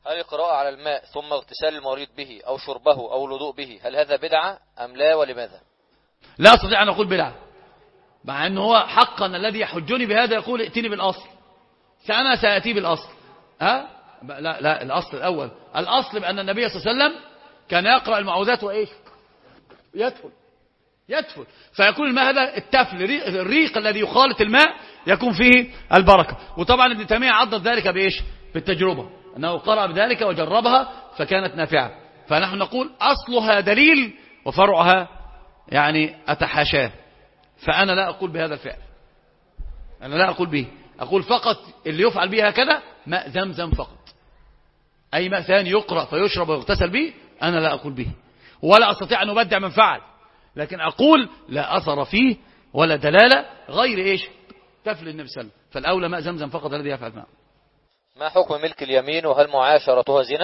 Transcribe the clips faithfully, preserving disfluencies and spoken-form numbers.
هل القراءة على الماء ثم اغتسال المريض به أو شربه أو الوضوء به هل هذا بدعة أم لا، ولماذا؟ لا أستطيع أن أقول بدعة، مع أنه هو حقا الذي يحجني بهذا يقول ائتني بالأصل، فأنا سأتي بالأصل. ها؟ لا لا، الأصل الأول، الأصل بأن النبي صلى الله عليه وسلم كان يقرأ المعوذات وإيش؟ يدفل يدفل فيكون الماء هذا التفل، الريق الذي يخالط الماء يكون فيه البركة. وطبعا ابن تيمية عضد ذلك بإيش؟ بالتجربة، أنه قرأ بذلك وجربها فكانت نافعة. فنحن نقول أصلها دليل وفرعها يعني أتحاشاه، فأنا لا أقول بهذا الفعل، أنا لا أقول به، أقول فقط اللي يفعل به هكذا ماء زمزم فقط. أي ماء ثاني يقرأ فيشرب ويغتسل به أنا لا أقول به، ولا أستطيع أن أبدع من فعل، لكن أقول لا أثر فيه ولا دلالة غير إيش؟ تفل النبي صلى الله عليه وسلم، فالأولى ماء زمزم فقط الذي يفعل معه. ما حكم ملك اليمين وهل معاشرتها زنا؟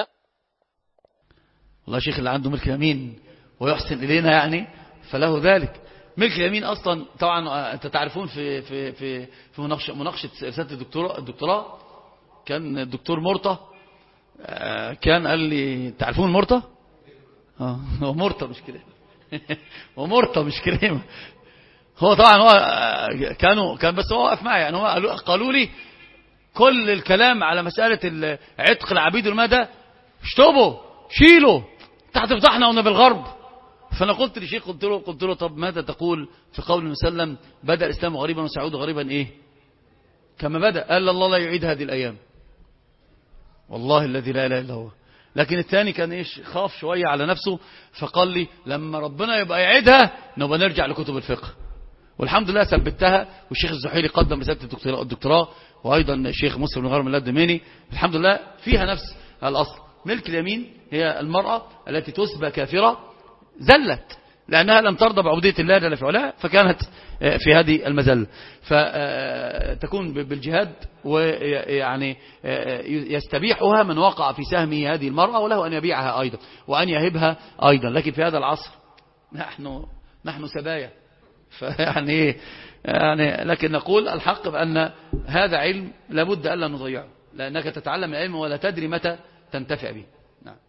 والله شيخ اللي عنده ملك يمين ويحسن إلينا يعني فله ذلك. ملك اليمين أصلا طبعا أنت تعرفون في في في في مناقشة مناقشة رسالة الدكتوراه الدكتوراه كان الدكتور مرتضى كان قال لي تعرفون مرتضى؟ اه هو مرتضى مش كريمة هو مرتضى مش كريمة. هو طبعا هو كانوا كان بس هو واقف معي يعني، هو قالوا, قالوا لي كل الكلام على مسألة عتق العبيد والمدى اشتبوا شيلوا تحت فضحنا ونا بالغرب. فأنا قلت لشيخ قلت له قلت له طب ماذا تقول في قول المسلم بدأ الإسلام غريبا وسيعود غريبا إيه كما بدأ؟ قال الله لا يعيد هذه الأيام، والله الذي لا إله إلا هو. لكن الثاني كان إيش خاف شوية على نفسه فقال لي لما ربنا يبقى يعيدها نبقى نرجع لكتب الفقه. والحمد لله ثبتها، والشيخ الزحيلي قدم رسالة الدكتوراه، وأيضا الشيخ مسلم بن غرم الدميني الحمد لله فيها نفس الأصل. ملك اليمين هي المرأة التي تسبى كافرة زلت لأنها لم ترضى بعبودية الله جل في علاه فكانت في هذه المزلة، فتكون بالجهاد ويعني يستبيحها من وقع في سهمه هذه المرأة، وله أن يبيعها أيضا وأن يهبها أيضا. لكن في هذا العصر نحن نحن سبايا فيعني ايه يعني، لكن نقول الحق بأن هذا علم لابد ألا نضيعه، لأنك تتعلم العلم ولا تدري متى تنتفع به.